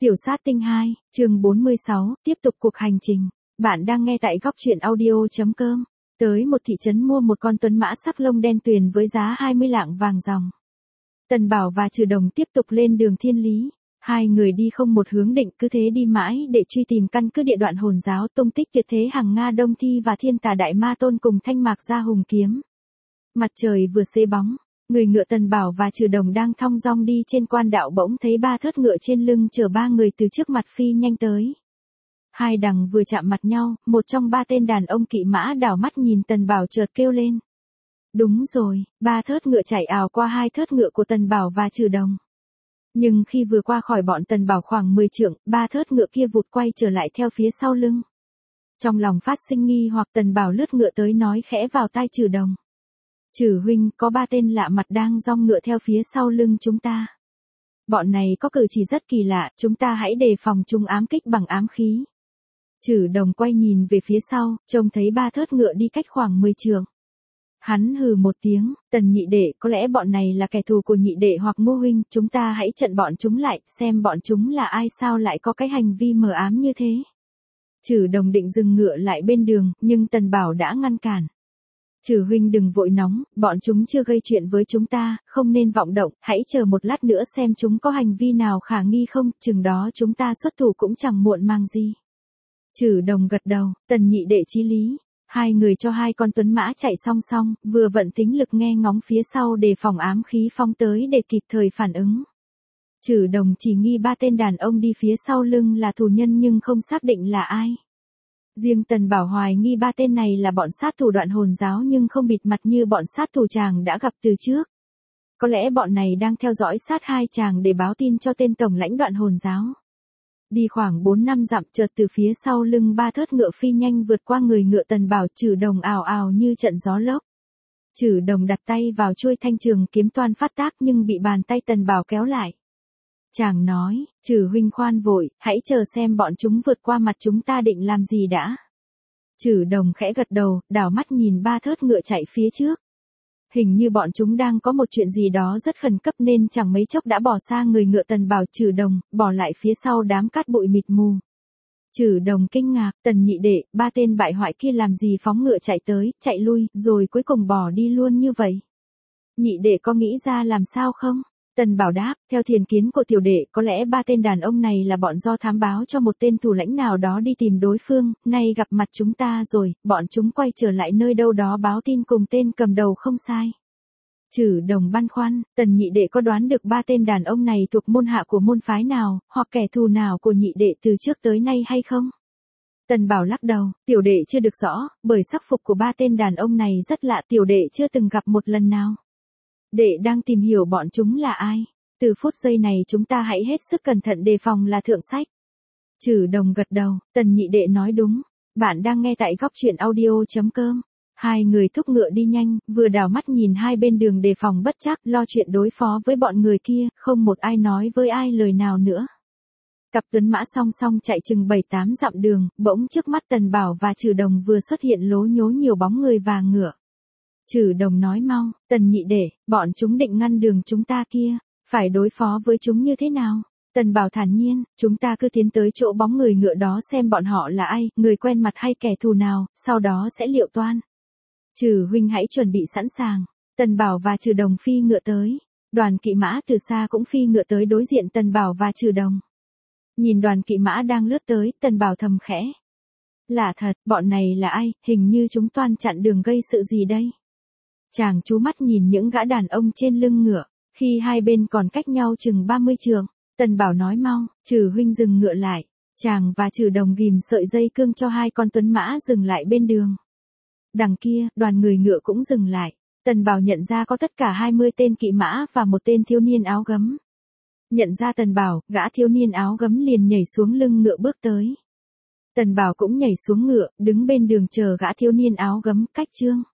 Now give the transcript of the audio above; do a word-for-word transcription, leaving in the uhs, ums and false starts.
Tiểu sát tinh hai, chương bốn mươi sáu, tiếp tục cuộc hành trình. Bạn đang nghe tại góc truyện audio.com. Tới một thị trấn mua một con tuấn mã sắc lông đen tuyền với giá hai mươi lạng vàng ròng. Tần Bảo và Trừ Đồng tiếp tục lên đường thiên lý. Hai người đi không một hướng định, cứ thế đi mãi để truy tìm căn cứ địa đoạn hồn giáo, tung tích tuyệt thế hằng Nga Đông Thi và Thiên Tà Đại Ma Tôn cùng Thanh Mạc Gia Hùng Kiếm. Mặt trời vừa xế bóng, người ngựa Tần Bảo và Trừ Đồng đang thong dong đi trên quan đạo, bỗng thấy ba thớt ngựa trên lưng chở ba người từ trước mặt phi nhanh tới. Hai đằng vừa chạm mặt nhau, một trong ba tên đàn ông kỵ mã đảo mắt nhìn Tần Bảo chợt kêu lên. Đúng rồi, ba thớt ngựa chạy ào qua hai thớt ngựa của Tần Bảo và Trừ Đồng. Nhưng khi vừa qua khỏi bọn Tần Bảo khoảng mười trượng, ba thớt ngựa kia vụt quay trở lại theo phía sau lưng. Trong lòng phát sinh nghi hoặc, Tần Bảo lướt ngựa tới nói khẽ vào tai Trừ Đồng. Trừ huynh, có ba tên lạ mặt đang dong ngựa theo phía sau lưng chúng ta. Bọn này có cử chỉ rất kỳ lạ, chúng ta hãy đề phòng chúng ám kích bằng ám khí. Trừ Đồng quay nhìn về phía sau, trông thấy ba thớt ngựa đi cách khoảng mười trượng. Hắn hừ một tiếng, Tần nhị đệ, có lẽ bọn này là kẻ thù của nhị đệ hoặc Ngô huynh, chúng ta hãy chặn bọn chúng lại, xem bọn chúng là ai, sao lại có cái hành vi mờ ám như thế. Trừ Đồng định dừng ngựa lại bên đường, nhưng Tần Bảo đã ngăn cản. Trừ huynh đừng vội nóng, bọn chúng chưa gây chuyện với chúng ta, không nên vọng động, hãy chờ một lát nữa xem chúng có hành vi nào khả nghi không, chừng đó chúng ta xuất thủ cũng chẳng muộn màng gì. Trừ Đồng gật đầu, Tần nhị đệ chí lý. Hai người cho hai con tuấn mã chạy song song, vừa vận tính lực nghe ngóng phía sau đề phòng ám khí phong tới để kịp thời phản ứng. Trừ Đồng chỉ nghi ba tên đàn ông đi phía sau lưng là thù nhân nhưng không xác định là ai. Riêng Tần Bảo hoài nghi ba tên này là bọn sát thủ Đoạn Hồn giáo nhưng không bịt mặt như bọn sát thủ chàng đã gặp từ trước. Có lẽ bọn này đang theo dõi sát hai chàng để báo tin cho tên tổng lãnh Đoạn Hồn giáo. Đi khoảng bốn năm dặm, chợt từ phía sau lưng ba thớt ngựa phi nhanh vượt qua người ngựa Tần Bảo. Trừ Đồng ào ào như trận gió lốc. Trừ Đồng đặt tay vào chuôi thanh trường kiếm toan phát tác nhưng bị bàn tay Tần Bảo kéo lại. Chàng nói, Trừ huynh khoan vội, hãy chờ xem bọn chúng vượt qua mặt chúng ta định làm gì đã. Trừ Đồng khẽ gật đầu, đảo mắt nhìn ba thớt ngựa chạy phía trước. Hình như bọn chúng đang có một chuyện gì đó rất khẩn cấp nên chẳng mấy chốc đã bỏ xa người ngựa Tần Bảo. Trừ Đồng, bỏ lại phía sau đám cát bụi mịt mù. Trừ Đồng kinh ngạc, Tần nhị đệ, ba tên bại hoại kia làm gì phóng ngựa chạy tới, chạy lui, rồi cuối cùng bỏ đi luôn như vậy. Nhị đệ có nghĩ ra làm sao không? Tần Bảo đáp, theo thiền kiến của tiểu đệ, có lẽ ba tên đàn ông này là bọn do thám báo cho một tên thủ lãnh nào đó đi tìm đối phương, nay gặp mặt chúng ta rồi, bọn chúng quay trở lại nơi đâu đó báo tin cùng tên cầm đầu không sai. Trừ Đồng băn khoăn, Tần nhị đệ có đoán được ba tên đàn ông này thuộc môn hạ của môn phái nào, hoặc kẻ thù nào của nhị đệ từ trước tới nay hay không? Tần Bảo lắc đầu, tiểu đệ chưa được rõ, bởi sắc phục của ba tên đàn ông này rất lạ, tiểu đệ chưa từng gặp một lần nào. Đệ đang tìm hiểu bọn chúng là ai. Từ phút giây này chúng ta hãy hết sức cẩn thận đề phòng là thượng sách. Trừ Đồng gật đầu, Tần nhị đệ nói đúng. Bạn đang nghe tại góc truyện audio.com. Hai người thúc ngựa đi nhanh, vừa đảo mắt nhìn hai bên đường đề phòng bất trắc, lo chuyện đối phó với bọn người kia, không một ai nói với ai lời nào nữa. Cặp tuấn mã song song chạy chừng bảy tám dặm đường, bỗng trước mắt Tần Bảo và Trừ Đồng vừa xuất hiện lố nhố nhiều bóng người và ngựa. Trừ Đồng nói mau, Tần nhị đệ, bọn chúng định ngăn đường chúng ta kia, phải đối phó với chúng như thế nào? Tần Bảo thản nhiên, chúng ta cứ tiến tới chỗ bóng người ngựa đó xem bọn họ là ai, người quen mặt hay kẻ thù nào, sau đó sẽ liệu toan. Trừ huynh hãy chuẩn bị sẵn sàng. Tần Bảo và Trừ Đồng phi ngựa tới. Đoàn kỵ mã từ xa cũng phi ngựa tới đối diện Tần Bảo và Trừ Đồng. Nhìn đoàn kỵ mã đang lướt tới, Tần Bảo thầm khẽ. Lạ thật, bọn này là ai, hình như chúng toan chặn đường gây sự gì đây? Chàng chú mắt nhìn những gã đàn ông trên lưng ngựa, khi hai bên còn cách nhau chừng ba mươi trượng, Tần Bảo nói mau, Trừ huynh dừng ngựa lại. Chàng và Trừ Đồng ghìm sợi dây cương cho hai con tuấn mã dừng lại bên đường. Đằng kia, đoàn người ngựa cũng dừng lại. Tần Bảo nhận ra có tất cả hai mươi tên kỵ mã và một tên thiếu niên áo gấm. Nhận ra Tần Bảo, gã thiếu niên áo gấm liền nhảy xuống lưng ngựa bước tới. Tần Bảo cũng nhảy xuống ngựa, đứng bên đường chờ gã thiếu niên áo gấm, cách chương.